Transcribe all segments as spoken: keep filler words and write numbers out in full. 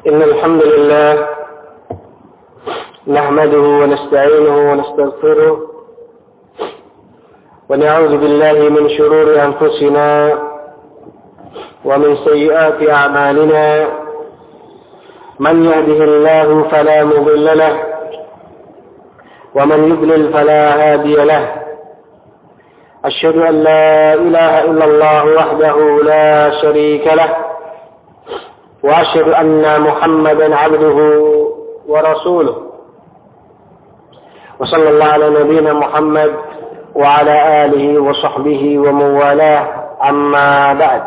إن الحمد لله نحمده ونستعينه ونستغفره ونعوذ بالله من شرور أنفسنا ومن سيئات أعمالنا من يهده الله فلا مضل له ومن يضلل فلا هادي له أشهد أن لا إله إلا الله وحده لا شريك له وأشهد أن محمدا عبده ورسوله وصلى الله على نبينا محمد وعلى آله وصحبه ومن والاه أما بعد.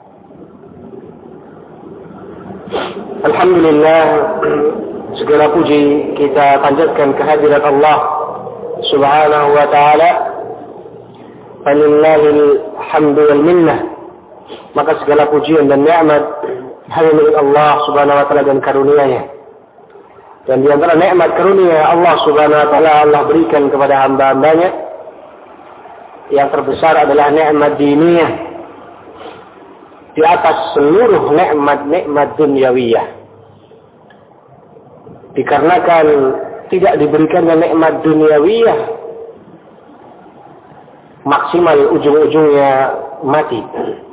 Alhamdulillah, segala puji kita panjatkan kehadirat Allah Subhanahu wa taala. Falillahil hamdu wal minnah. Maka segala pujian dan nikmat hanya milik Allah Subhanahu wa taala dan karunia-Nya. Dan di antara nikmat karunia Allah Subhanahu wa taala Allah berikan kepada hamba-hambanya, yang terbesar adalah nikmat diniyah di atas seluruh nikmat-nikmat dunyawiyah. Dikarenakan tidak diberikannya nikmat dunyawiyah, maksimal ujung-ujungnya mati.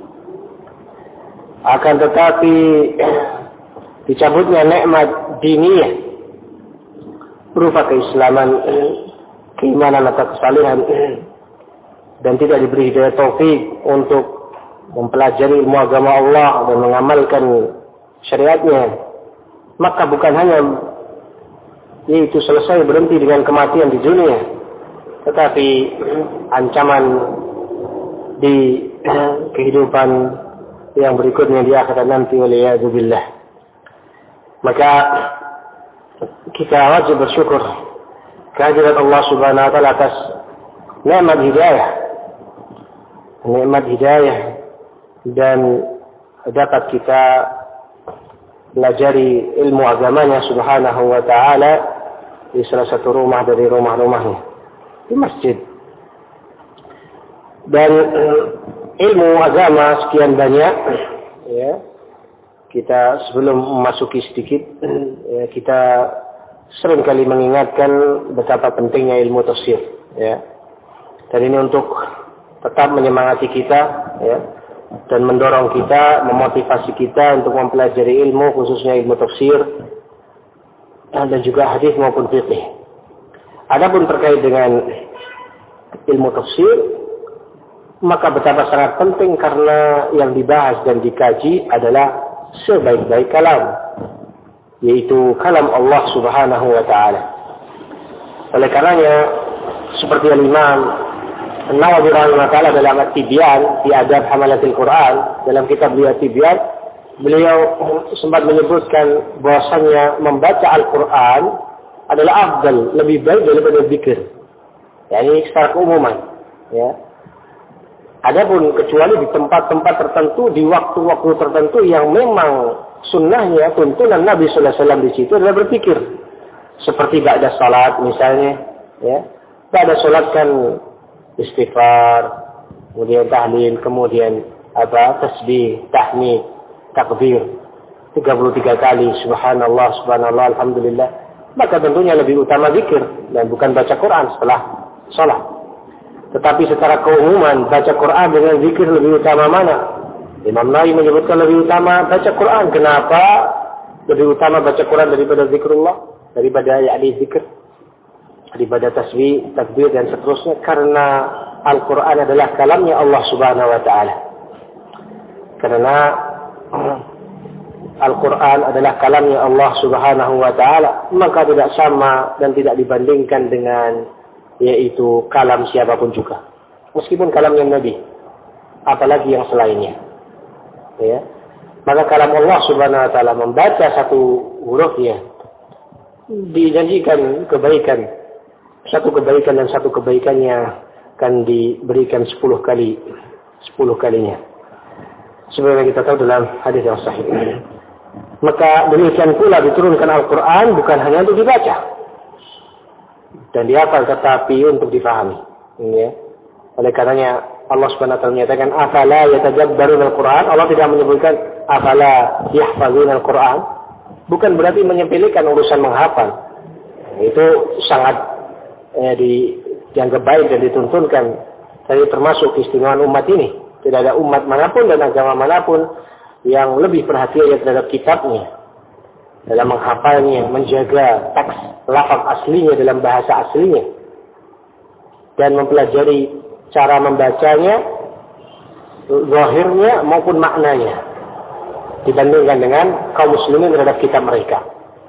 Akan tetapi dicabutnya nikmat diniyah berupa keislaman, keimanan atau kesalihan, dan tidak diberi hidayah taufik untuk mempelajari ilmu agama Allah dan mengamalkan syariatnya, maka bukan hanya yaitu selesai berhenti dengan kematian di dunia, tetapi ancaman di kehidupan yang berikutnya di akhirat nanti, waliyadzubillah. Maka kita wajib bersyukur kehadirat Allah Subhanahu wa taala atas nikmat hidayah, nikmat hidayah, dan dapat kita pelajari ilmu agamanya Subhanahu wa taala di salah satu rumah dari rumah-rumahnya, di masjid. Dan ilmu agama sekian banyak, ya, kita sebelum memasuki sedikit, ya, kita sering kali mengingatkan betapa pentingnya ilmu tafsir, ya. Dan ini untuk tetap menyemangati kita, ya, dan mendorong kita, memotivasi kita untuk mempelajari ilmu, khususnya ilmu tafsir dan juga hadis maupun fiqh. Adapun terkait dengan ilmu tafsir, maka betapa sangat penting karena yang dibahas dan dikaji adalah sebaik-baik kalam, yaitu kalam Allah Subhanahu wa taala. Oleh karenanya, seperti Al-Imam An-Nawawi rahimahullah taala dalam At-Tibyan di Adab Hamalatil Quran, dalam kitab beliau At-Tibyan, beliau sempat menyebutkan bahwasannya membaca Al-Quran adalah afdal, lebih baik daripada zikir. Ya, ini secara keumuman, ya. Adapun kecuali di tempat-tempat tertentu, di waktu-waktu tertentu yang memang sunnahnya, tuntunan Nabi sallallahu alaihi wasallam di situ adalah berzikir. Seperti ba'da salat misalnya, ya. Ba'da salat kan istighfar, kemudian tahlil, kemudian apa? Tasbih, tahmid, takbir tiga puluh tiga kali, subhanallah, subhanallah, alhamdulillah. Maka tentunya lebih utama zikir dan bukan baca Quran setelah salat. Tetapi secara keumuman, baca Quran dengan zikir lebih utama mana? Imam Nawawi menyebutkan lebih utama baca Quran. Kenapa lebih utama baca Quran daripada zikrullah, daripada yakni zikir, daripada tasbih, takbir dan seterusnya? Karena Al-Quran adalah kalamnya Allah Subhanahu wa taala. Karena Al-Quran adalah kalamnya Allah Subhanahu wa taala, maka tidak sama dan tidak dibandingkan dengan yaitu kalam siapapun juga. Meskipun kalamnya Nabi, apalagi yang selainnya. Ya. Maka kalam Allah Subhanahu wa taala, membaca satu hurufnya dijanjikan kebaikan. Satu kebaikan dan satu kebaikannya akan diberikan sepuluh kali, sepuluh kalinya. Sebagaimana kita tahu dalam hadis yang sahih. Maka demikian pula diturunkan Al-Quran bukan hanya untuk dibaca dan dihafal, tetapi untuk difahami. Ya. Oleh karenanya Allah Subhanahu wa taala menyatakan afala yatadabbaruna al-Qur'an. Allah tidak menyebutkan afala yahfazuna al-Qur'an. bukan berarti menyepelekan urusan menghafal. Itu sangat eh, di, dianggap baik dan dituntunkan. Jadi termasuk keistimewaan umat ini. Tidak ada umat manapun dan agama manapun yang lebih perhatian terhadap kitabnya, dalam menghafalnya, menjaga teks lafaz aslinya dalam bahasa aslinya, dan mempelajari cara membacanya, zahirnya maupun maknanya, dibandingkan dengan kaum muslimin terhadap kitab mereka.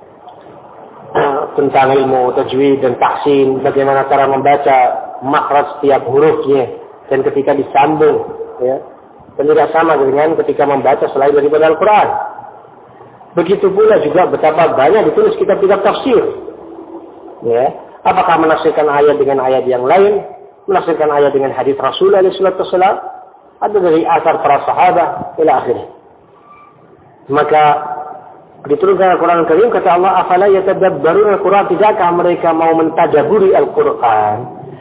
Tentang ilmu tajwid dan tahsin, bagaimana cara membaca makhraj setiap hurufnya, dan ketika disambung, ya, dan tidak sama dengan ketika membaca selain daripada Al-Quran. Begitu pula juga betapa banyak ditulis kitab-kitab tafsir. Ya, apakah menafsirkan ayat dengan ayat yang lain, menafsirkan ayat dengan hadis Rasul alaihi salatu wasallam, ada dari asar para sahabat ila akhirnya. Maka diturunkan Al-Quran Al-Karim, kata Allah, afala yatadabbarun Al-Quran, tidakkah mereka mau mentadaburi Al-Quran?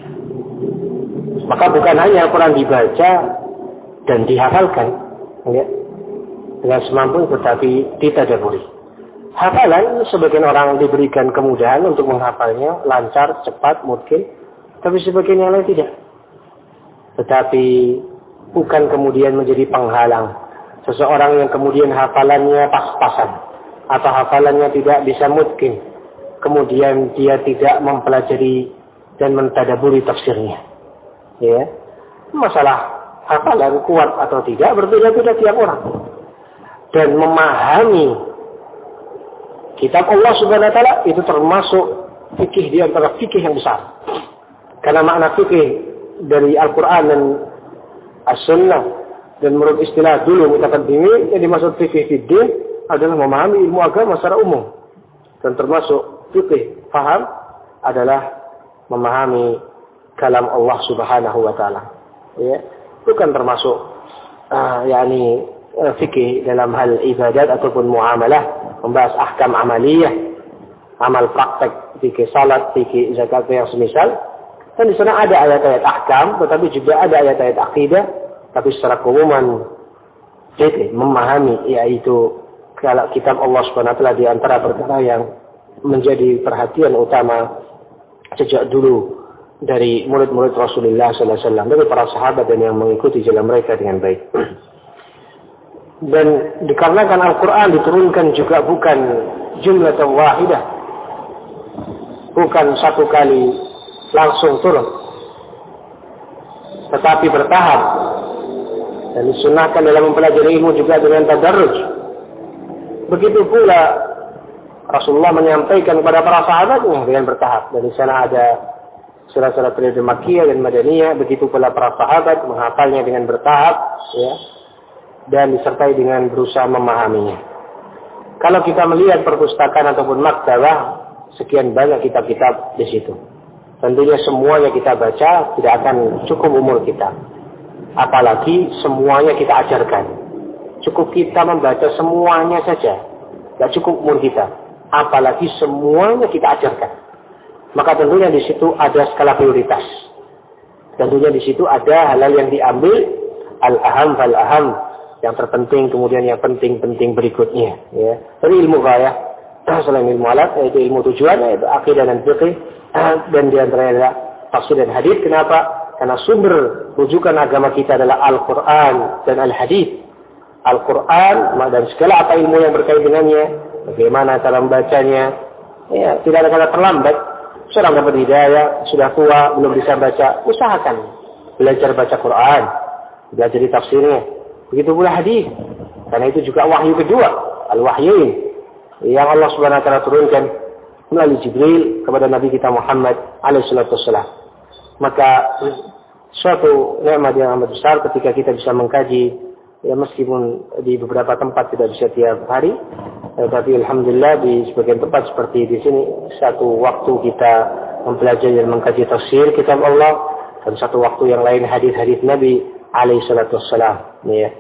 Maka bukan hanya Al-Quran dibaca dan dihafalkan, ya, dengan semampu, tetapi ditadaburi. Hafalan, sebagian orang diberikan kemudahan untuk menghafalnya, lancar, cepat, mungkin, tapi sebagian yang lain tidak. Tetapi bukan kemudian menjadi penghalang seseorang yang kemudian hafalannya pas-pasan, atau hafalannya tidak bisa mungkin, kemudian dia tidak mempelajari dan mentadaburi tafsirnya. Ya, masalah hafalan kuat atau tidak berbeda-beda tiap orang. Dan memahami kitab Allah Subhanahu wa taala itu termasuk fikih di antara fikih yang besar. Karena makna fikih dari Al-Quran dan As-Sunnah, dan menurut istilah dulu mutaqaddimin, yang dimaksud fikih fiddin adalah memahami ilmu agama secara umum. Dan termasuk fikih faham adalah memahami kalam Allah Subhanahu wa taala. Ya, bukan termasuk uh, yakni uh, fikih dalam hal ibadat ataupun muamalah, membahas ahkam amaliyah, amal praktek, fikih salat, fikih zakat yang semisal. Dan di sana ada ayat-ayat ahkam, tetapi juga ada ayat-ayat akidah, tapi secara keumuman fikih memahami, yaitu kalau kitab Allah Subhanahu wa taala di antara perkara yang menjadi perhatian utama sejak dulu dari murid-murid Rasulullah sallallahu alaihi wasallam, dari para sahabat dan yang mengikuti jalan mereka dengan baik. Dan dikarenakan Al-Quran diturunkan juga bukan jumlatan wahidah, bukan satu kali langsung turun, tetapi bertahap, dan disunahkan dalam mempelajari ilmu juga dengan tadarruj. Begitu pula Rasulullah menyampaikan kepada para sahabatnya dengan bertahap. Dan di sana ada surat-surat periode Makkiyah dan Madaniyah. Begitu pula para sahabat menghafalnya dengan bertahap, ya, dan disertai dengan berusaha memahaminya. Kalau kita melihat perpustakaan ataupun maktabah, sekian banyak kitab-kitab di situ. Tentunya semuanya kita baca tidak akan cukup umur kita. Apalagi semuanya kita ajarkan. Cukup kita membaca semuanya saja, tidak cukup umur kita. Apalagi semuanya kita ajarkan. Maka tentunya di situ ada skala prioritas. Tentunya di situ ada hal-hal yang diambil, al-aham fal-aham, yang terpenting, kemudian yang penting-penting berikutnya. Ya. Dari ilmu ghayah, selain ilmu alat, yaitu ilmu tujuan, yaitu akidah dan fikih, dan di antaranya adalah tafsir dan hadis. Kenapa? Karena sumber rujukan agama kita adalah Al-Quran dan Al-Hadis. Al-Quran dan segala apa ilmu yang berkait dengannya, bagaimana cara membacanya, ya, tidak ada kata terlambat. Seorang dapat hidayah, sudah tua, belum bisa baca, usahakan belajar baca Quran, belajar di tafsirnya. Begitu pula hadis, karena itu juga wahyu kedua, al-wahyuin, yang Allah Subhanahu wa taala turunkan melalui Jibril kepada Nabi kita Muhammad alaihi salatu wassalam. Maka suatu nikmat yang amat besar ketika kita bisa mengkaji, ya, meskipun di beberapa tempat tidak bisa tiap hari, eh, tapi alhamdulillah di sebagian tempat seperti di sini, satu waktu kita mempelajari dan mengkaji tafsir kitab Allah, dan satu waktu yang lain hadis-hadis Nabi alaihi salatu wassalam. Ya.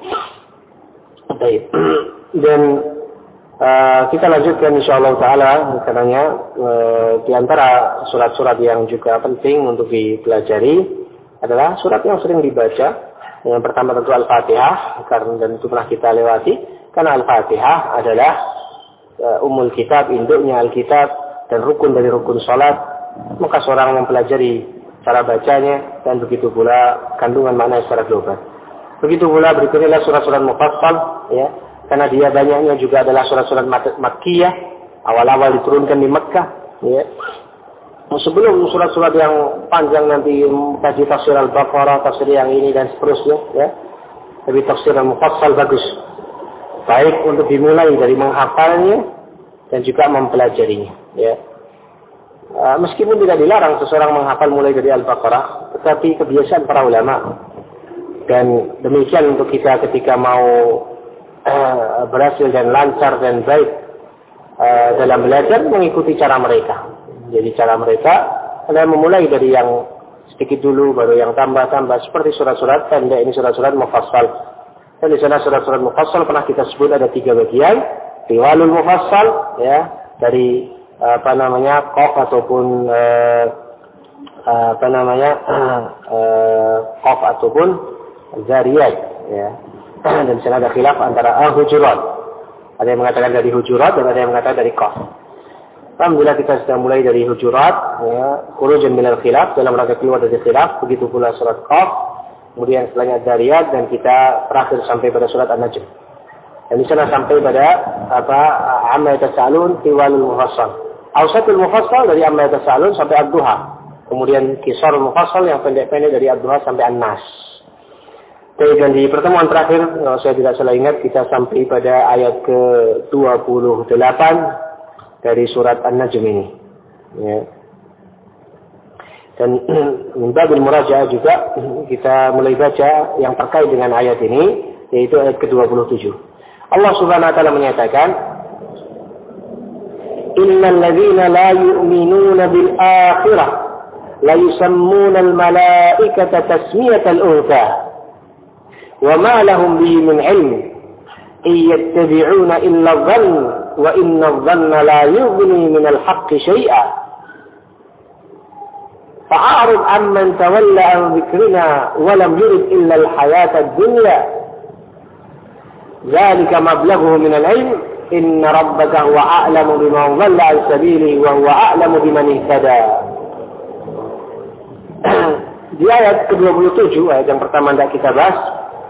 Baik. Dan uh, kita lanjutkan insyaallah taala, karena uh, di antara surat-surat yang juga penting untuk dipelajari adalah surat yang sering dibaca. Yang pertama tentu Al-Fatihah, karena dan itu pernah kita lewati, karena Al-Fatihah adalah uh, umul kitab, induknya Alkitab, dan rukun dari rukun salat, maka seorang mempelajari cara bacanya dan begitu pula kandungan makna secara global. Begitu pula berikutnya surat-surat mufassal, ya, karena dia banyaknya juga adalah surat-surat Makkiyah, awal-awal diturunkan di Mekkah, ya. Sebelum surat-surat yang panjang nanti kaji tafsir Al-Baqarah, tafsir yang ini dan seterusnya, ya. Tapi tafsir al-mufassal bagus. Baik untuk dimulai dari menghafalnya dan juga mempelajarinya, ya. Uh, meskipun tidak dilarang seseorang menghafal mulai dari Al-Baqarah, tetapi kebiasaan para ulama dan demikian untuk kita ketika mau uh, berhasil dan lancar dan baik uh, dalam belajar mengikuti cara mereka. Jadi cara mereka adalah memulai dari yang sedikit dulu, baru yang tambah-tambah seperti surat-surat pendek ini surat-surat mufassal. Dan di sana surat-surat mufassal pernah kita sebut ada tiga bagian, tiwalul mufassal, ya, dari apa namanya qaf ataupun uh, apa namanya uh, qaf ataupun zariyat, ya. Dan di sana ada khilaf antara al-hujurat. Ada yang mengatakan dari hujurat dan ada yang mengatakan dari qaf. Alhamdulillah kita sudah mulai dari hujurat, ya, khurujan minal khilaf, dalam rangka keluar dari khilaf. Begitu pula surat qaf, kemudian setelahnya zariyat, dan kita terakhir sampai pada surat an-najm. Dan di sana sampai pada apa amma yatasaalun tiwalul mufassal. Awsatul mufassal dari amma yatasaalun sampai ad-duha. Kemudian qisarul mufassal yang pendek-pendek dari ad-duha sampai an-nas. Dan di pertemuan terakhir, kalau saya tidak salah ingat, kita sampai pada ayat ke dua puluh delapan dari surat An-Najm ini. Ya. Dan min babil murajaah juga kita mulai baca yang terkait dengan ayat ini, yaitu ayat ke dua puluh tujuh. Allah Subhanahu wa taala menyatakan, "Innal ladzina la yu'minuna bil akhirah la yusammuna al malaikata tasmiyatal untha wa ma lahum bihi min 'ilm iyattabi'una illa dhann wa inna dhanna la yughni min al haqqi shay'a fa'arid amman tawalla an dhikrina wa lam yurid illa al hayata ad-dunya dzalika mablaghuhu min al 'ilm inna rabbaka huwa a'lamu biman dhalla 'an sabilihi wa huwa a'lamu biman ihtada." Di ayat ke dua puluh tujuh, ayat yang pertama yang kita bahas,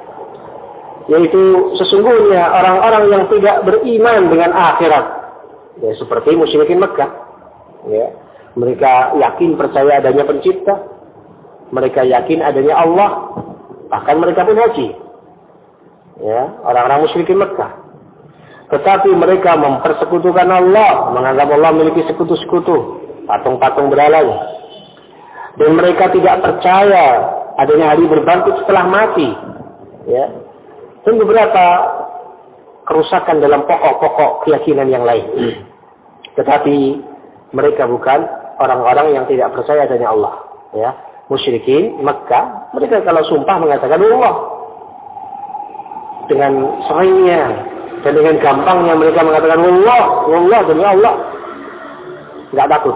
yaitu sesungguhnya orang-orang yang tidak beriman dengan akhirat, ya, seperti musyrikin Mekkah, ya, mereka yakin percaya adanya pencipta, mereka yakin adanya Allah, bahkan mereka pun haji, ya, orang-orang musyrikin Mekkah. Tetapi mereka mempersekutukan Allah, menganggap Allah memiliki sekutu-sekutu, patung-patung berhalanya, dan mereka tidak percaya adanya hari berbangkit setelah mati, ya. Dan beberapa kerusakan dalam pokok-pokok keyakinan yang lain. Tetapi mereka bukan orang-orang yang tidak percaya adanya Allah, ya. Musyrikin Mekkah, mereka kalau sumpah mengatakan Allah. Dengan seringnya dan dengan gampangnya mereka mengatakan Allah, Allah demi Allah. Enggak takut.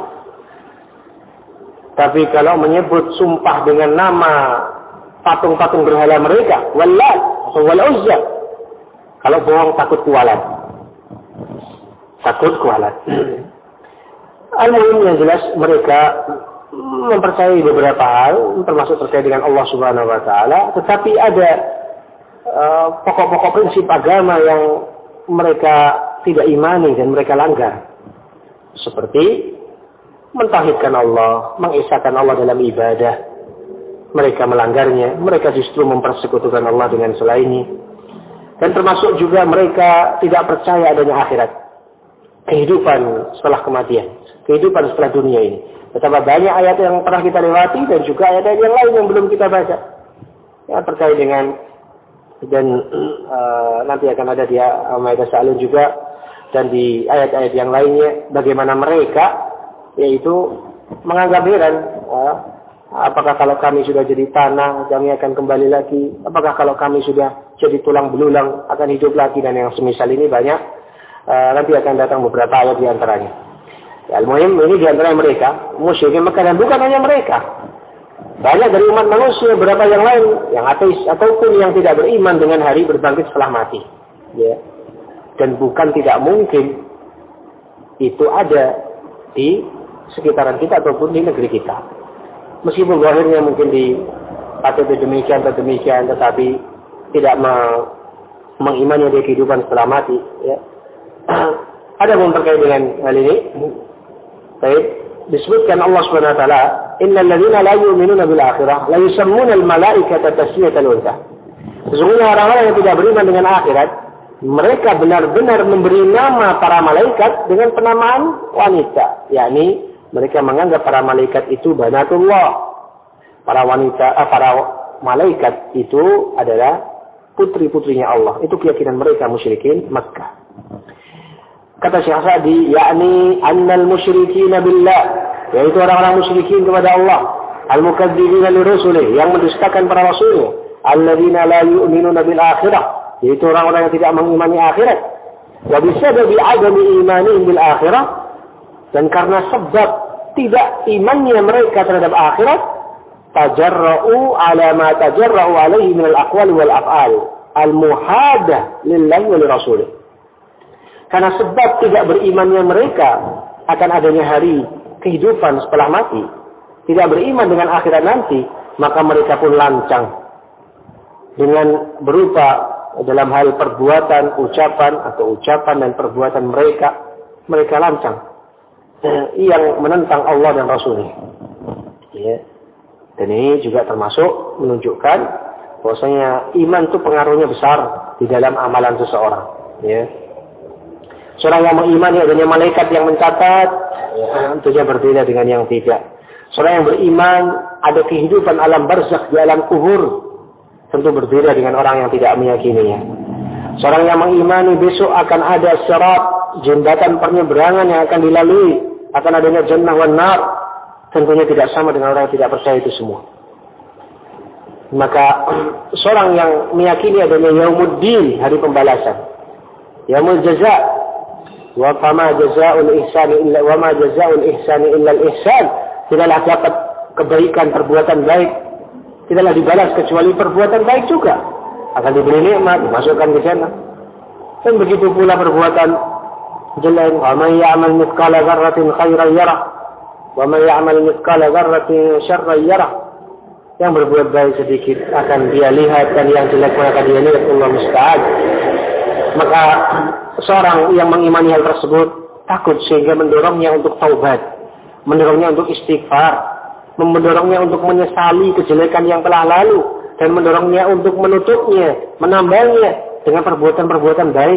Tapi kalau menyebut sumpah dengan nama patung-patung berhala mereka, Wallat atau Wal-Uzza, kalau bohong takut kualat. Takut kualat. Al-Mu'min yang jelas mereka mempercayai beberapa hal, termasuk terkait dengan Allah Subhanahu wa taala, tetapi ada uh, pokok-pokok prinsip agama yang mereka tidak imani dan mereka langgar. Seperti mentauhidkan Allah, mengesahkan Allah dalam ibadah. Mereka melanggarnya, mereka justru mempersekutukan Allah dengan selainnya. Dan termasuk juga mereka tidak percaya adanya akhirat. Kehidupan setelah kematian, kehidupan setelah dunia ini. Betapa banyak ayat yang pernah kita lewati dan juga ayat-ayat yang lain yang belum kita baca. Ya, terkait dengan dan uh, nanti akan ada di Maidah Sa'alun juga dan di ayat-ayat yang lainnya bagaimana mereka yaitu menganggap heran, uh, apakah kalau kami sudah jadi tanah kami akan kembali lagi, apakah kalau kami sudah jadi tulang belulang akan hidup lagi, dan yang semisal ini banyak. Uh, nanti akan datang beberapa ayat di antaranya. Ya, al-muhim ini di antara mereka musyrikin Mekah, dan bukan hanya mereka. Banyak dari umat manusia, beberapa yang lain, yang ateis ataupun yang tidak beriman dengan hari berbangkit setelah mati. Ya. Dan bukan tidak mungkin itu ada di sekitaran kita ataupun di negeri kita. Meskipun zahirnya mungkin di atau demikian atau demikian, tetapi tidak mengimani dia kehidupan setelah mati. Ya. Ada pun terkait dengan hal ini. Baik, disebutkan Allah Subhanahu wa taala, "Innal ladzina la yu'minuna bil akhirah la yusammuna al malaikata tasmiyatal untha." Sesungguhnya orang-orang yang tidak beriman dengan akhirat, mereka benar-benar memberi nama para malaikat dengan penamaan wanita, yakni mereka menganggap para malaikat itu banatullah. Para wanita, eh, para malaikat itu adalah putri-putrinya Allah. Itu keyakinan mereka musyrikin Makkah. Kata Syekh Sa'di, yakni annal musyrikina billah, yaitu orang-orang musyrikin kepada Allah, al-mukadzdzibina li rusulih, yang mendustakan para rasulnya, alladzina la yu'minuna bil akhirah, yaitu orang-orang yang tidak mengimani akhirat. Wa bisababi adami imanihim bil akhirah, dan karena sebab tidak imannya mereka terhadap akhirat, tajarra'u ala ma tajarra'u alaihi min al-aqwali wal af'al al-muhadah lillahi wa li rasulih. Karena sebab tidak berimannya mereka akan adanya hari kehidupan setelah mati, tidak beriman dengan akhirat nanti, maka mereka pun lancang dengan berupa dalam hal perbuatan, ucapan atau ucapan dan perbuatan mereka, mereka lancang yang menentang Allah dan Rasulnya. Ya. Dan ini juga termasuk menunjukkan bahwasanya iman itu pengaruhnya besar di dalam amalan seseorang. Ya. Seorang yang mengimani adanya malaikat yang mencatat, ya, tentunya berbeda dengan yang tidak. Seorang yang beriman ada kehidupan alam barzakh di alam kubur, tentu berbeda dengan orang yang tidak meyakininya. Seorang yang mengimani besok akan ada sirat, jembatan penyeberangan yang akan dilalui, akan adanya jannah wan nar, tentunya tidak sama dengan orang yang tidak percaya itu semua. Maka seorang yang meyakini adanya yaumuddin, hari pembalasan, yaumul jaza, wa fama jazaa'ul ihsani illa wa ma jazaa'ul ihsani illa al-ihsan, tidaklah dapat kebaikan perbuatan baik tidaklah dibalas kecuali perbuatan baik juga, akan diberi nikmat, dimasukkan ke jannah. Dan begitu pula perbuatan jelek, wa man ya'mal mithqala dzarratin khairan yarah wa man ya'mal mithqala dzarratin syarran yarah. Yang berbuat baik sedikit akan dia lihat, dan yang jelek akan dia lihat. Allah musta'an. Maka seorang yang mengimani hal tersebut takut sehingga mendorongnya untuk taubat, mendorongnya untuk istighfar, mendorongnya untuk menyesali kejelekan yang telah lalu, dan mendorongnya untuk menutupnya, menambahnya dengan perbuatan-perbuatan baik.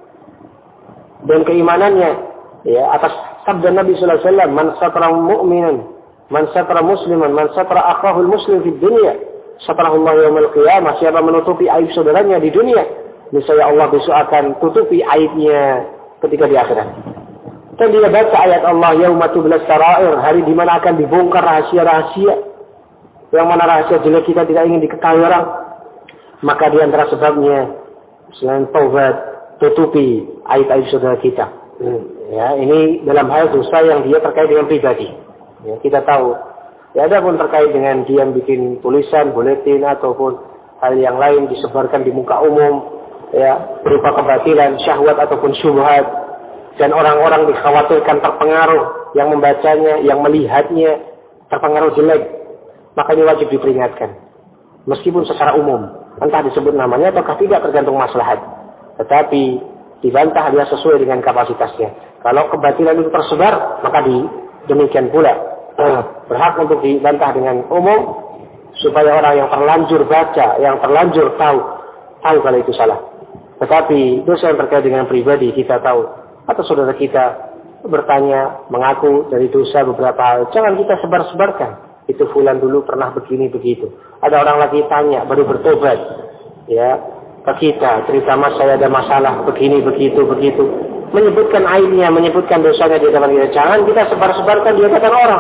Dan keimanannya ya atas sabda Nabi sallallahu alaihi wasallam, man satara mu'minan, man satara musliman, man satara akhahul muslim di dunia, satarahullahu yaumil qiyamah. Siapa menutupi aib saudaranya di dunia, niscaya Allah besok akan tutupi aibnya ketika di akhirat. Dan dia baca ayat Allah, yauma tublas sarair, hari di mana akan dibongkar rahasia-rahasia, yang mana rahasia jelek kita tidak ingin diketahui orang. Maka di antara sebabnya selain taubat, tutupi aib-aib saudara kita. Ya, ini dalam hal dosa yang dia terkait dengan pribadi. Ya, kita tahu. Ya, ada pun terkait dengan dia bikin tulisan, buletin ataupun hal yang lain disebarkan di muka umum, ya, berupa kebatilan, syahwat ataupun syubhat, dan orang-orang dikhawatirkan terpengaruh, yang membacanya, yang melihatnya terpengaruh jelek, maka ini wajib diperingatkan, meskipun secara umum, entah disebut namanya ataukah tidak tergantung maslahat, tetapi dibantah dia sesuai dengan kapasitasnya. Kalau kebatilan itu tersebar, maka di demikian pula eh, berhak untuk dibantah dengan umum, supaya orang yang terlanjur baca, yang terlanjur tahu, tahu kalau itu salah. Tetapi dosa yang terkait dengan pribadi kita tahu, atau saudara kita bertanya, mengaku dari dosa beberapa hal, jangan kita sebar-sebarkan. Itu fulan dulu pernah begini begitu. Ada orang lagi tanya, baru bertobat, ya, ke kita, cerita mas saya ada masalah begini begitu begitu, menyebutkan aibnya, menyebutkan dosanya di depan kita. Jangan kita sebar-sebarkan di hadapan orang.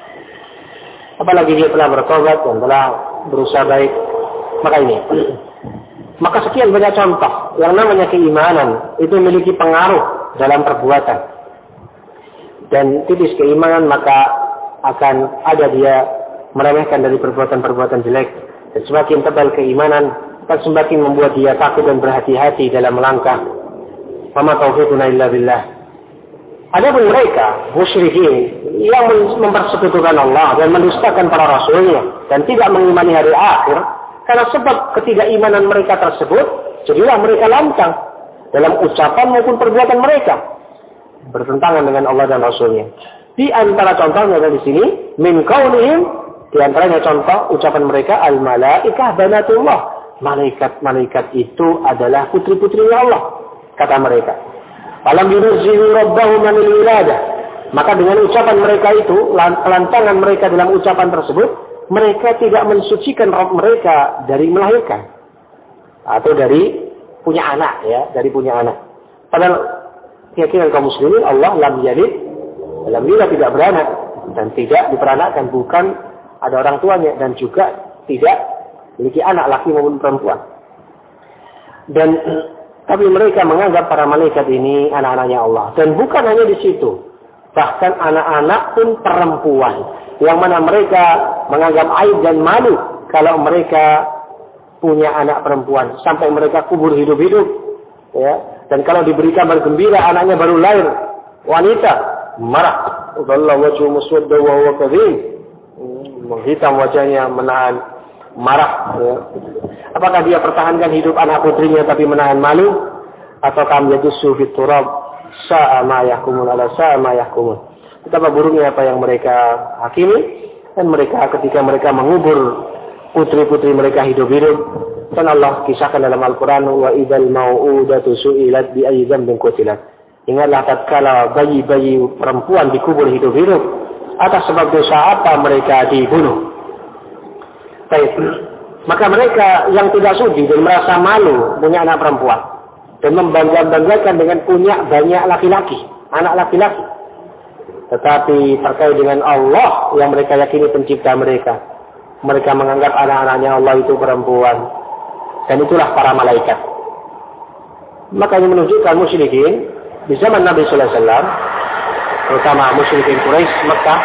Apalagi dia telah bertobat dan telah berusaha baik. Maka ini. Maka sekian banyak contoh yang namanya keimanan itu memiliki pengaruh dalam perbuatan. Dan tipis keimanan maka akan ada dia meremehkan dari perbuatan-perbuatan jelek. Dan semakin tebal keimanan akan semakin membuat dia takut dan berhati-hati dalam melangkah. Wa ma taufiquna illa billah. Adapun mereka musyrikin yang mempersekutukan Allah dan mendustakan para rasulnya dan tidak mengimani hari akhir, karena sebab ketidakimanan mereka tersebut, jadilah mereka lancang dalam ucapan maupun perbuatan mereka bertentangan dengan Allah dan Rasulnya. Di antara contohnya ada di sini, min qaulihim, di antaranya contoh ucapan mereka, al malaikah banatullah, malaikat-malaikat itu adalah putri-putrinya Allah, kata mereka. Alam yunazzihu rabbahum anil wiladah. Maka dengan ucapan mereka itu, kelancangan mereka dalam ucapan tersebut, mereka tidak mensucikan Rabb mereka dari melahirkan atau dari punya anak, ya, dari punya anak. Padahal keyakinan kaum muslimin Allah lam yalid, lam yulad, tidak beranak dan tidak diperanakkan, bukan ada orang tuanya, dan juga tidak memiliki anak laki maupun perempuan. Dan tapi mereka menganggap para malaikat ini anak-anaknya Allah. Dan bukan hanya di situ. Bahkan anak-anak pun perempuan. Yang mana mereka menganggap aib dan malu kalau mereka punya anak perempuan. Sampai mereka kubur hidup-hidup. Ya. Dan kalau diberi kabar gembira anaknya baru lahir, wanita, marah. Wallahu wajhu muswadda wa huwa kadhib. Menghitam wajahnya, menahan marah. Ya. Apakah dia pertahankan hidup anak putrinya tapi menahan malu, ataukah yadussu fit turab sa'a ma yahkumun ala sa'a ma yahkumun. Betapa buruknya apa yang mereka hakimi, dan mereka ketika mereka mengubur putri-putri mereka hidup-hidup. Dan Allah kisahkan dalam Al-Qur'an, wa idzal mau'udatu su'ilat bi ayyi dzambin qutilat. Ingatlah tatkala bayi-bayi perempuan dikubur hidup-hidup, atas sebab dosa apa mereka dibunuh. Baik. Maka mereka yang tidak sudi dan merasa malu punya anak perempuan dan membangga-banggakan dengan punya banyak laki-laki, anak laki-laki. Tetapi terkait dengan Allah yang mereka yakini pencipta mereka, mereka menganggap anak-anaknya Allah itu perempuan. Dan itulah para malaikat. Makanya menunjukkan musyrikin di zaman Nabi sallallahu alaihi wasallam, terutama musyrikin Quraisy Mekah,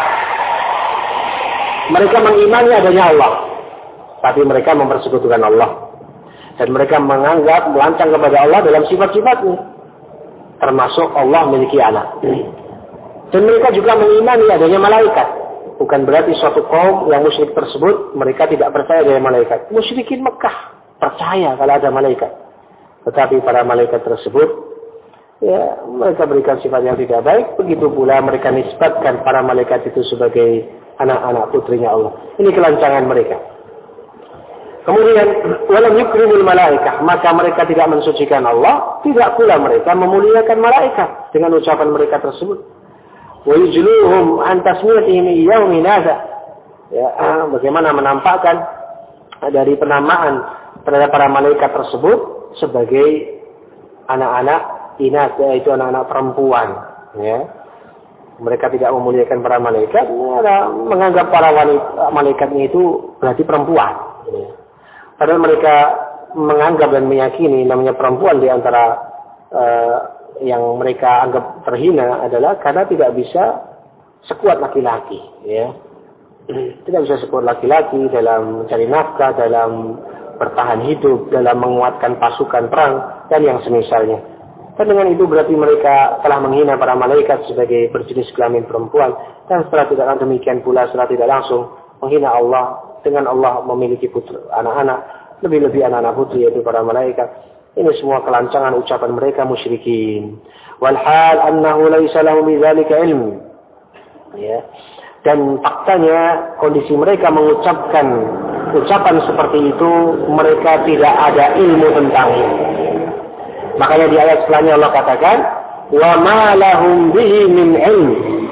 mereka mengimani adanya Allah. Tapi mereka mempersekutukan Allah. Dan mereka menganggap melancang kepada Allah dalam sifat-sifatnya. Termasuk Allah memiliki anak. Dan mereka juga mengimani adanya malaikat. Bukan berarti suatu kaum yang musyrik tersebut, mereka tidak percaya adanya malaikat. Musyrikin Mekah percaya kalau ada malaikat. Tetapi para malaikat tersebut, ya, mereka berikan sifat yang tidak baik. Begitu pula mereka nisbatkan para malaikat itu sebagai anak-anak putrinya Allah. Ini kelancangan mereka. Kemudian, walam yukrimul malaikah, maka mereka tidak mensucikan Allah, tidak pula mereka memuliakan malaikat dengan ucapan mereka tersebut. Wa yujluhum an tasmiyatihim yaumin hadza. Ya, bagaimana menampakkan dari penamaan terhadap para malaikat tersebut sebagai anak-anak inas, yaitu anak-anak perempuan, ya. Mereka tidak memuliakan para malaikat, ya, menganggap para wanita malaikatnya itu berarti perempuan, ya. Padahal mereka menganggap dan meyakini namanya perempuan di antara uh, yang mereka anggap terhina adalah karena tidak bisa sekuat laki-laki, ya. Tidak bisa sekuat laki-laki dalam mencari nafkah, dalam bertahan hidup, dalam menguatkan pasukan perang dan yang semisalnya. Dan dengan itu berarti mereka telah menghina para malaikat sebagai berjenis kelamin perempuan, dan setelah tidak demikian pula setelah tidak langsung menghina Allah dengan Allah memiliki putri, anak-anak, lebih-lebih anak-anak putri yaitu para malaikat. Ini semua kelancangan ucapan mereka musyrikin. Walhal annahu laisa lahum bidzalika ilm. Ya. Dan faktanya kondisi mereka mengucapkan ucapan seperti itu, mereka tidak ada ilmu tentangnya. Makanya di ayat setelahnya Allah katakan, wa ma lahum bihi min ilm.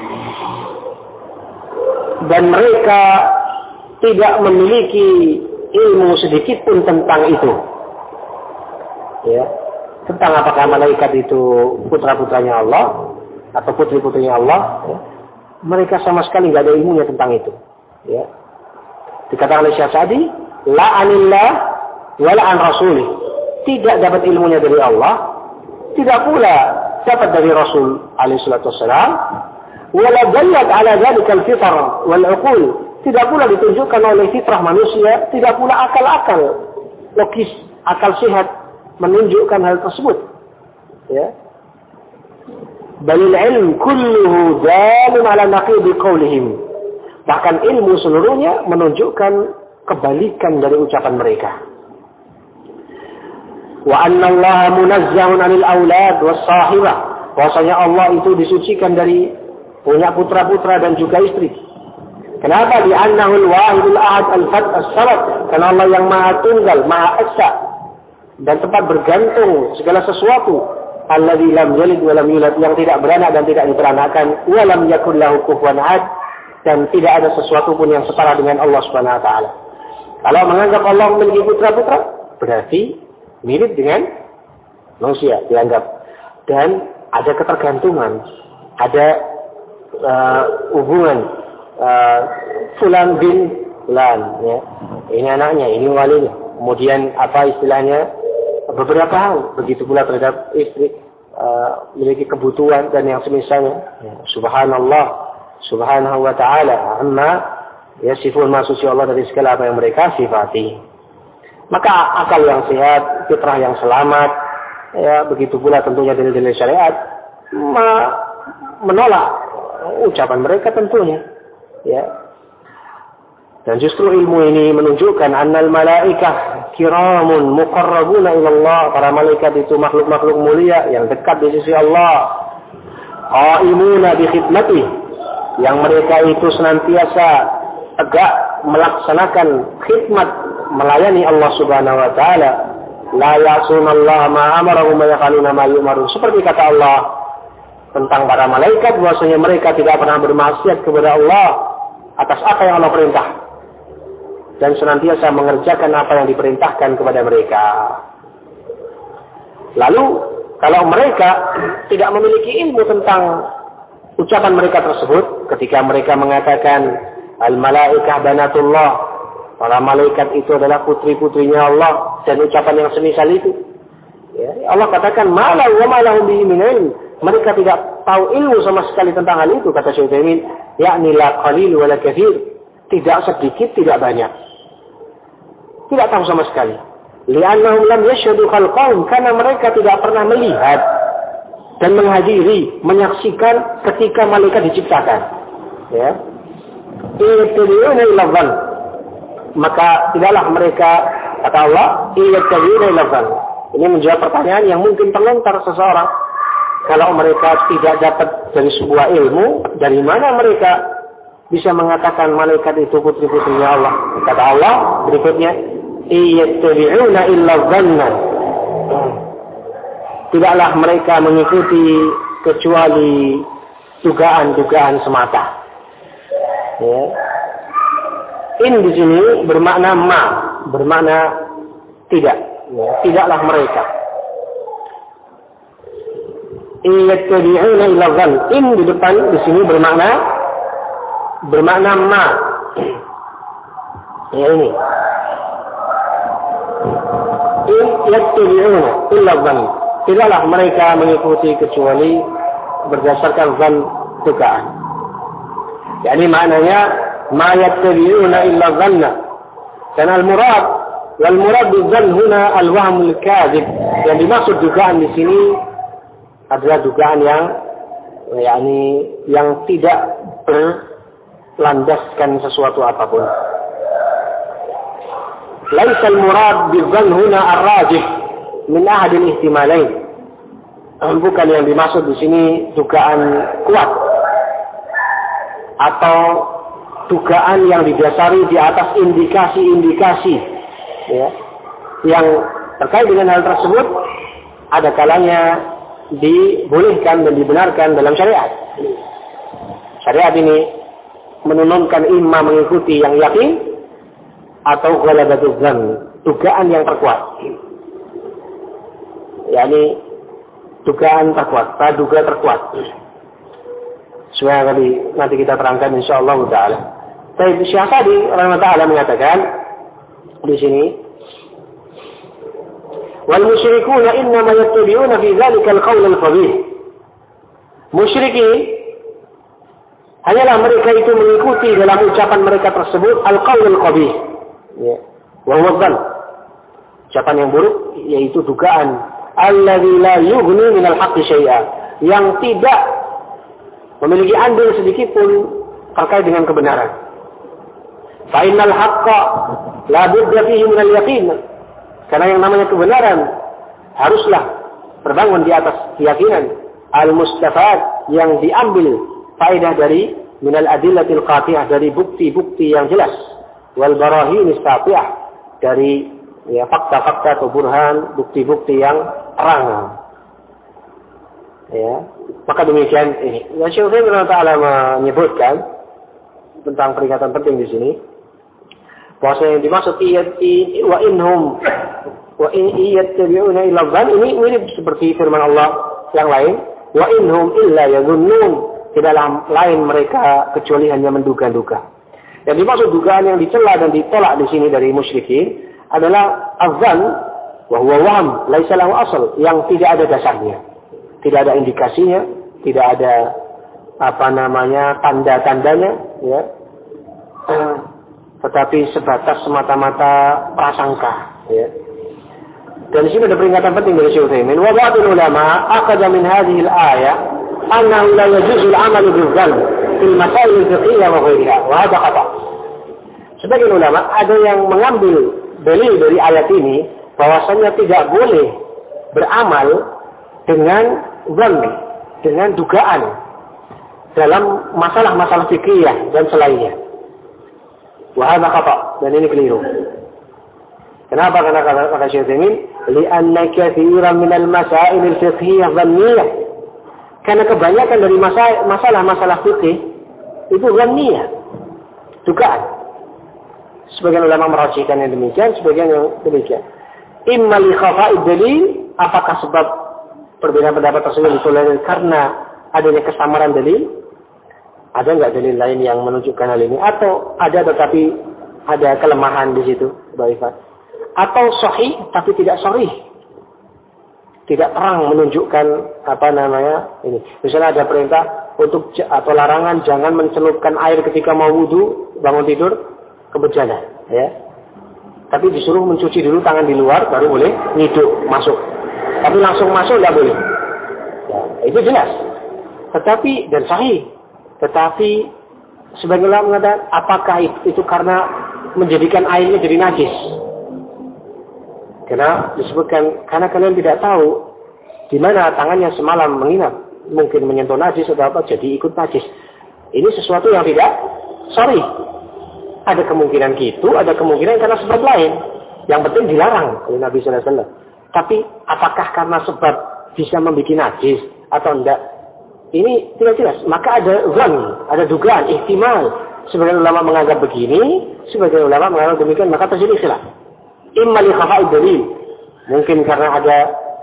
Dan mereka tidak memiliki ilmu sedikit pun tentang itu. Ya, tentang apakah malaikat itu putra-putranya Allah atau putri-putrinya Allah, ya. Mereka sama sekali nggak ada ilmunya tentang itu. Ya. Dikatakan oleh Syekh Sa'di, la anillah wa la an rasulih. Tidak dapat ilmunya dari Allah, tidak pula dapat dari Rasul alaihi salatu wassalam, wa la dallat ala dzalika al-fitr wal uqul. Tidak pula ditunjukkan oleh fitrah manusia, tidak pula akal-akal logis, akal sehat menunjukkan hal tersebut. Ya. balil ilm kulluhu dalun ala naqidi qawlihim. Bahkan ilmu seluruhnya menunjukkan kebalikan dari ucapan mereka. Wa anna Allah munazzahun 'anil aulad was sahibah. Bahwasanya Allah itu disucikan dari punya putra-putra dan juga istri. Kenapa? Di annahul wahidul ahad al-fat as-samad. Karena Allah yang maha tunggal, maha esa dan tempat bergantung segala sesuatu. Alladzi lam yalid wa lam yulad, yang tidak beranak dan tidak diperanakan, wa lam yakul lahu kufuwan ahad, dan tidak ada sesuatu pun yang setara dengan Allah Subhanahu wa taala. Kalau menganggap Allah memiliki putra-putra, berarti mirip dengan manusia dianggap, dan ada ketergantungan, ada uh, hubungan uh, fulan bin fulan, ya. Ini anaknya, ini walinya. Kemudian apa istilahnya? Beberapa hal, begitu pula terhadap istri, uh, memiliki kebutuhan dan yang semisalnya. Ya. Subhanallah, Subhanahu wa ta'ala, amma yasifun, maksudnya Allah dari segala apa yang mereka sifati. Maka akal yang sehat, fitrah yang selamat, ya begitu pula tentunya dalil-dalil syariat menolak ucapan mereka tentunya, ya. Dan justru ilmu ini menunjukkan annal malaikah kiramun muqarrabuna ila Allah, para malaikat itu makhluk-makhluk mulia yang dekat di sisi Allah. Qaimuna bi khidmati, yang mereka itu senantiasa tegak melaksanakan khidmat, melayani Allah Subhanahu wa taala. La ya'sunallaha ma amarahum wa yaf'aluna ma yu'marun. Seperti kata Allah tentang para malaikat, bahwasanya mereka tidak pernah bermaksiat kepada Allah atas apa yang Allah perintah, dan senantiasa mengerjakan apa yang diperintahkan kepada mereka. Lalu kalau mereka tidak memiliki ilmu tentang ucapan mereka tersebut, ketika mereka mengatakan al-malaikah banatullah, para malaikat itu adalah putri-putrinya Allah, dan ucapan yang semisal itu, ya, Allah katakan malah wa malahum bihi min ilm, mereka tidak tahu ilmu sama sekali tentang hal itu, kata Syekh Utsaimin, yakni la qalil wa la katsir, tidak sedikit tidak banyak, tidak tahu sama sekali. Li'annahum lam yashhadu khalqahum, karena mereka tidak pernah melihat dan menghadiri, menyaksikan ketika malaikat diciptakan. Ya. Iyattabi'una illa dhann, maka tidaklah mereka, kata Allah, iyattabi'una illa dhann. Ini menjawab pertanyaan yang mungkin terlontar seseorang. Kalau mereka tidak dapat dari sebuah ilmu, dari mana mereka bisa mengatakan malaikat itu putri-putrinya Allah? Kata Allah berikutnya, iyattabi'una illa dhanna. Tidaklah mereka mengikuti kecuali dugaan-dugaan semata. Ya. In di sini bermakna ma, bermakna tidak. Ya. Tidaklah mereka. Iyattabi'una illa dhann. In di depan di sini bermakna bermakna ma. Ya ini. In yattabi'una illa dhann. Tidaklah mereka mengikuti kecuali berdasarkan zan, dugaan. Jadi maknanya ma yattabi'una illa dhanna. Dan al-murad wal murad bidzann huna al-wahmul kadzib. Yang dimaksud dugaan di sini adalah dugaan yang yakni yang tidak berlandaskan sesuatu apapun. Laisa al-murad bidzann huna ar-rajih min ahadil ihtimalain. Bukan yang dimaksud di sini dugaan kuat atau dugaan yang didasari di atas indikasi-indikasi, ya, yang terkait dengan hal tersebut ada kalanya dibolehkan dan dibenarkan dalam syariat. Syariat ini menununkan imma mengikuti yang yakin atau ghalabatuz dzann, dugaan yang terkuat. yakni dugaan terkuat, praduga terkuat. Sebenarnya tadi nanti kita terangkan insyaallah taala. Tapi Syekh Sa'di rahimahullah taala mengatakan di sini, wal musyrikuna innama yattabi'una fi dzalika al-qawl al-qabih. Musyrikin hanyalah mereka itu mengikuti dalam ucapan mereka tersebut al-qawl al-qabih. Ya. Wa huwa dzann. Ucapan yang buruk yaitu dugaan alladzi la yughni min al-haqqi syai'a. yang tidak memiliki andil sedikit pun terkait dengan kebenaran. Fa innal haqqa la budda fihi min al-yaqin. Karena yang namanya kebenaran haruslah terbangun di atas keyakinan. Al-mustafad yang diambil faedah dari minal adillatil qati'ah, dari bukti-bukti yang jelas, wal barahin istafi'ah, dari ya fakta-fakta atau burhan, bukti-bukti yang terang. Ya, maka demikian ini. Ya, Syekh Utsaimin Ta'ala menyebutkan tentang peringatan penting di sini. Bahwa yang dimaksud iyati wa inhum wa in yattabi'una illa dhann, ini mirip seperti firman Allah yang lain, wa inhum illa yadhunnun, tidaklah lain mereka kecuali hanya menduga-duga. Yang dimaksud dugaan yang dicela dan ditolak di sini dari musyrikin adalah azan wa huwa waham laisa lahu asal, yang tidak ada dasarnya, tidak ada indikasinya, tidak ada apa namanya tanda-tandanya, ya, eh, tetapi sebatas semata-mata prasangka, ya. Dan di sini ada peringatan penting dari Syekh Utsaimin. Wa ba'dul ulama akhadha min hadhihi al-ayah annahu la yajuzu al-'amal bil-dhann fil masail al-fiqhiyyah wa ghayriha. Wa hadha khata'. Sebagian ulama ada yang mengambil dalil dari ayat ini bahwasanya tidak boleh beramal dengan dhann, dengan dugaan dalam masalah-masalah fikih dan selainnya. Wa hadha khata', dan ini keliru. Kenapa? Karena kata Syekh Utsaimin, li'anna katsiran minal masail al-fiqhiyyah dhanniyah. Karena kebanyakan dari masalah-masalah fikih itu dhanniyah, dugaan. Sebagian ulama merajihkan yang demikian, sebagian yang demikian. Imma li khafa'id dalil, apakah sebab perbedaan pendapat tersebut ditolak karena adanya kesamaran dalil? Ada enggak dalil lain yang menunjukkan hal ini? Atau ada tetapi ada kelemahan di situ, dhaifah? Atau sahih tapi tidak sharih, tidak terang menunjukkan apa namanya ini. Misalnya ada perintah untuk atau larangan jangan mencelupkan air ketika mau wudu, bangun tidur ke bejana, ya. Tapi disuruh mencuci dulu tangan di luar baru boleh ngiduk masuk. Tapi langsung masuk tidak boleh. Ya, itu jelas. Tetapi dan sahih. Tetapi sebagian ulama mengatakan apakah itu karena menjadikan airnya jadi najis? Karena disebutkan, karena kalian tidak tahu di mana tangannya semalam menginap, mungkin menyentuh najis atau apa, jadi ikut najis. Ini sesuatu yang tidak sorry. Ada kemungkinan gitu, ada kemungkinan karena sebab lain. Yang penting dilarang oleh Nabi Sallallahu Alaihi Wasallam. Tapi apakah karena sebab bisa membuat najis atau enggak? Ini tidak jelas. Maka ada zan, ada dugaan, ihtimal. Sebagian ulama menganggap begini, sebagian ulama menganggap demikian, maka terjadi khilaf. Imma li khafa'id dalil, mungkin karena ada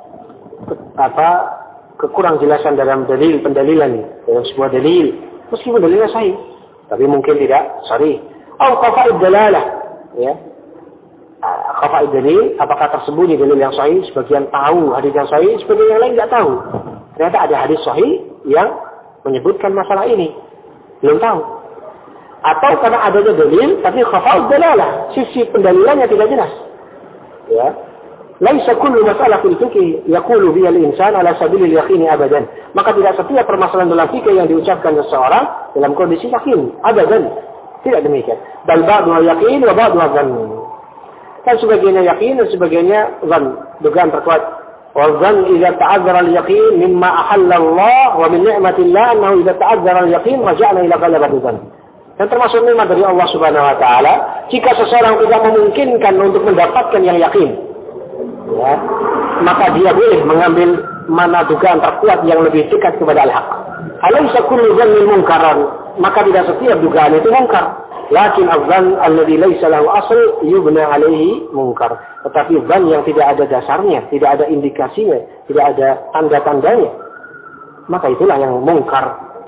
apa kekurang jelasan dalam dalil pendalilan dalam sebuah dalil, meskipun dalilnya sahih tapi mungkin tidak sharih. Atau khafa'id dalalah, ya, khafa'id dalil, apakah tersembunyi dalil yang sahih, sebagian tahu hadis yang sahih, sebagian yang lain tidak tahu. Ternyata ada hadis sahih yang menyebutkan masalah ini, belum tahu. Atau karena adanya dalil tapi khafa'id dalalah, sisi pendalilannya tidak jelas. Ya, laisa kullu masalah fil fiqh yaqulu biha al-insan ala sabilil yaqini abadan. Maka tidak setiap permasalahan dalam fikih yang diucapkan seseorang dalam kondisi yakin abadan. Tidak demikian. Bal ba'dhu yaqin wa ba'dhu dhann. Kan sebagiannya yakin dan sebagiannya dhann, dugaan terkuat. Wa dhann idza ta'azzara al-yaqin mimma ahalla Allah wa min ni'matillah annahu idza ta'azzara al-yaqin raja'na ila ghalabati dhann. Dan termasuk nikmat dari Allah Subhanahu wa taala jika seseorang tidak memungkinkan untuk mendapatkan yang yakin, ya, maka dia boleh mengambil mana dugaan terkuat yang lebih dekat kepada al-haq. Alaysa kullu dhannin munkaran, maka tidak setiap dugaan itu munkar. Lakin adh-dhann alladhi laysa lahu asl yubna alaihi munkar. Tetapi dhann yang tidak ada dasarnya, tidak ada indikasinya, tidak ada tanda-tandanya, maka itulah yang munkar.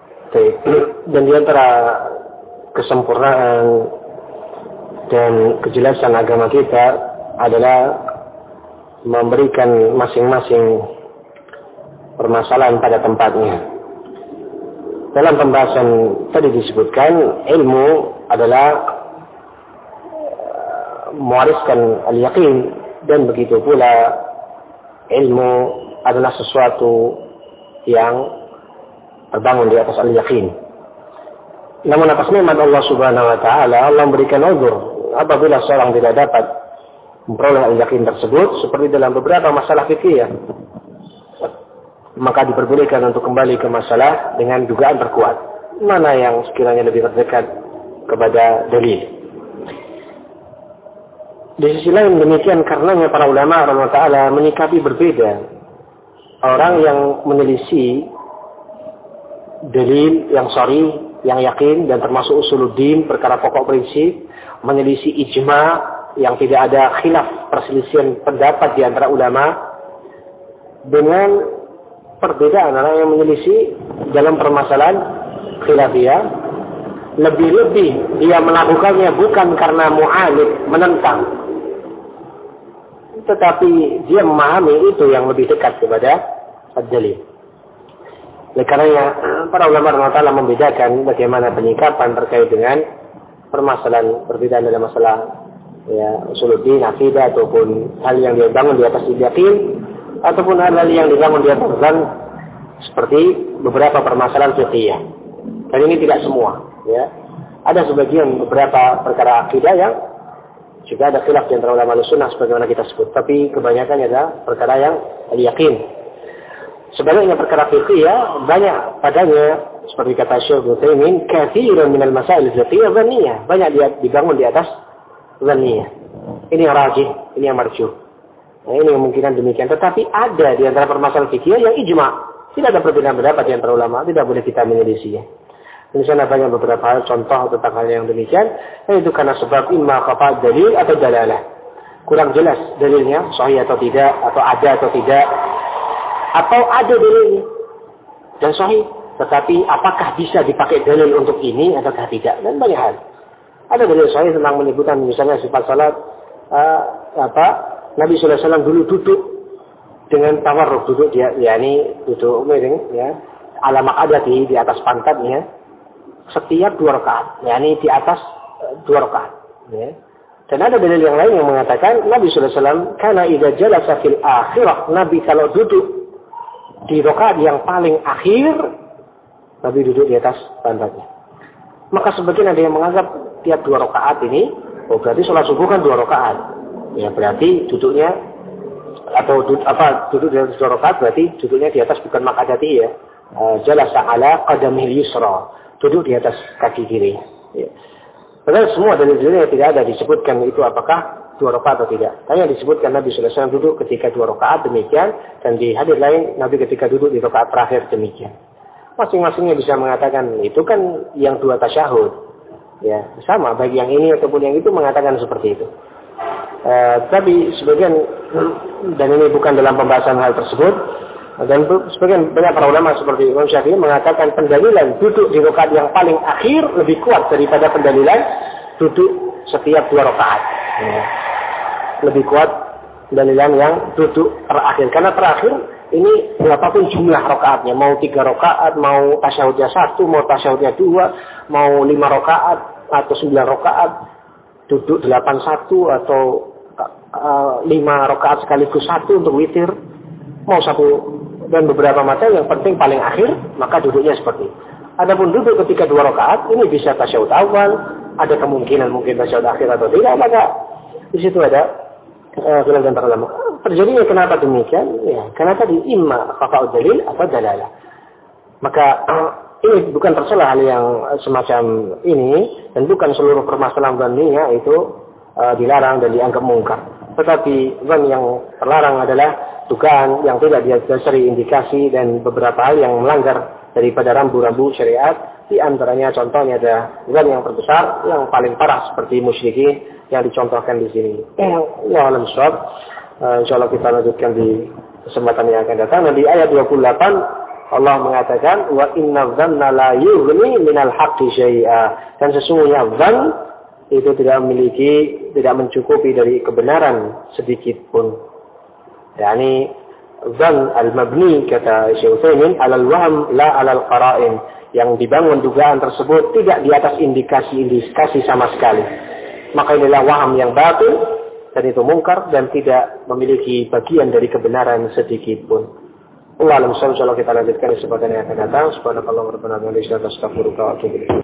Dan di antara kesempurnaan dan kejelasan agama kita adalah memberikan masing-masing permasalahan pada tempatnya. Dalam pembahasan tadi disebutkan ilmu adalah mewariskan al-yaqin, dan begitu pula ilmu adalah sesuatu yang terbangun di atas al-yakin. Namun atas nikmat Allah Subhanahu wa taala, Allah memberikan uzur apabila seorang tidak dapat memperoleh al-yakin tersebut, seperti dalam beberapa masalah fikih, maka diperbolehkan untuk kembali ke masalah dengan dugaan terkuat, mana yang sekiranya lebih terdekat kepada dalil. Di sisi lain demikian karenanya para ulama Allah Ta'ala menyikapi berbeda orang yang menyelisih dalil yang sharih, yang yakin dan termasuk usuluddin, perkara pokok prinsip, menyelisih ijma yang tidak ada khilaf, perselisihan pendapat di antara ulama, dengan perbedaan orang yang menyelisih dalam permasalahan khilafiyah, lebih-lebih dia melakukannya bukan karena mu'alid, menentang, tetapi dia memahami itu yang lebih dekat kepada ad-dalil. Oleh karenanya para ulama Allah Ta'ala membedakan bagaimana penyikapan terkait dengan permasalahan perbedaan dalam masalah ya, usuluddin, akidah, ataupun hal yang dibangun di atas yakin, ataupun hal-hal yang dibangun di atas zan, seperti beberapa permasalahan fiqhiyah. Dan ini tidak semua. Ya. Ada sebagian beberapa perkara akidah yang juga ada khilaf di antara ulama sunnah sebagaimana kita sebut. Tapi kebanyakan adalah perkara yang yakin. Sebaliknya perkara fikih ya banyak padanya seperti kata Syekh Utsaimin, katsirun minal masail fiqhiyah dzanniyah, banyak dia dibangun di atas dzanniyah. Ini yang rajih, ini yang marjuh. Nah, ini kemungkinan demikian. Tetapi ada di antara permasalahan fikih yang ijma, tidak ada perbedaan pendapat di antara ulama, tidak boleh kita menyelisihinya. Di sana banyak beberapa hal contoh tentang hal yang demikian, yaitu karena sebab imma khafa dalil atau dalalah. Kurang jelas dalilnya sahih atau tidak, atau ada atau tidak. Atau ada dalilnya dan sahih, tetapi apakah bisa dipakai dalil untuk ini ataukah tidak, dan banyak hal. Ada dalil sahih tentang menyebutkan misalnya sifat salat, uh, apa Nabi Sallallahu Alaihi Wasallam dulu duduk dengan tawarruk, duduk dia, yakni duduk miring, ya, ala maq'adati, di atas pantatnya setiap dua rakaat, yakni di atas uh, dua rakaat. Ya. Dan ada dalil yang lain yang mengatakan Nabi Sallallahu Alaihi Wasallam karena idza jalasa fil akhirah, Nabi kalau duduk di rakaat yang paling akhir, Nabi duduk di atas pantatnya. Maka sebagian ada yang menganggap tiap dua rakaat ini, oh berarti sholat subuh kan dua rakaat. Ya berarti duduknya atau duduk, apa duduk di atas dua rakaat berarti duduknya di atas bukan maq'adati ya. Uh, jalasa ala qadamil yusra, duduk di atas kaki kiri. Ya. Padahal semua dalil-dalilnya tidak ada disebutkan itu apakah dua rakaat atau tidak. Hanya disebutkan Nabi Sallallahu Alaihi Wasallam duduk ketika dua rakaat demikian, dan di hadis lain Nabi ketika duduk di rakaat terakhir demikian. Masing-masingnya bisa mengatakan itu kan yang dua tasyahud. Ya, sama baik yang ini ataupun yang itu mengatakan seperti itu. Uh, tapi sebagian dan ini bukan dalam pembahasan hal tersebut, dan sebagian banyak para ulama seperti Imam Syafi'i mengatakan pendalilan duduk di rakaat yang paling akhir lebih kuat daripada pendalilan duduk setiap dua rakaat. Ya. Lebih kuat dalilan yang duduk terakhir, karena terakhir ini berapapun jumlah rakaatnya, mau tiga rakaat, mau tasyahudnya satu, mau tasyahudnya dua, mau lima rakaat atau sembilan rakaat, duduk delapan satu atau uh, lima rakaat sekaligus satu untuk witir, mau satu dan beberapa macam, yang penting paling akhir maka duduknya seperti itu. Adapun duduk ketika dua rakaat ini bisa tasyahud awal, ada kemungkinan mungkin tasyahud akhir atau tidak, maka di situ ada khilaf antara ulama. Terjadinya kenapa demikian? Ya, karena tadi imma khafa'ud dalil atau dalalah. Maka ini bukan tercela hal yang semacam ini, dan bukan seluruh permasalahan dzanniyah itu uh, dilarang dan dianggap mungkar. Tetapi dzan yang terlarang adalah dugaan yang tidak didasari indikasi dan beberapa hal yang melanggar daripada rambu-rambu syariat. Di antaranya contohnya ada dzan yang terbesar, yang paling parah seperti musyrikin yang dicontohkan di sini. Ya alam syab. Uh, insyaallah kita lanjutkan di kesempatan yang akan datang. Dan di ayat dua puluh delapan Allah mengatakan wa inna dzanna la yughni minal haqqi syai'a. Dan sesungguhnya dzan itu tidak memiliki, tidak mencukupi dari kebenaran sedikit pun. Yani dzan al-mabni kata Syekh Utsaimin alal wahm la alal qara'in, yang dibangun dugaan tersebut tidak di atas indikasi-indikasi sama sekali. Maka inilah waham yang batil dan itu mungkar dan tidak memiliki bagian dari kebenaran sedikit pun. Allah alam, insyaallah kita lanjutkan di kesempatan yang akan datang. Subhanakallahumma rabbana wa bihamdika astaghfiruka wa atubu ilaik.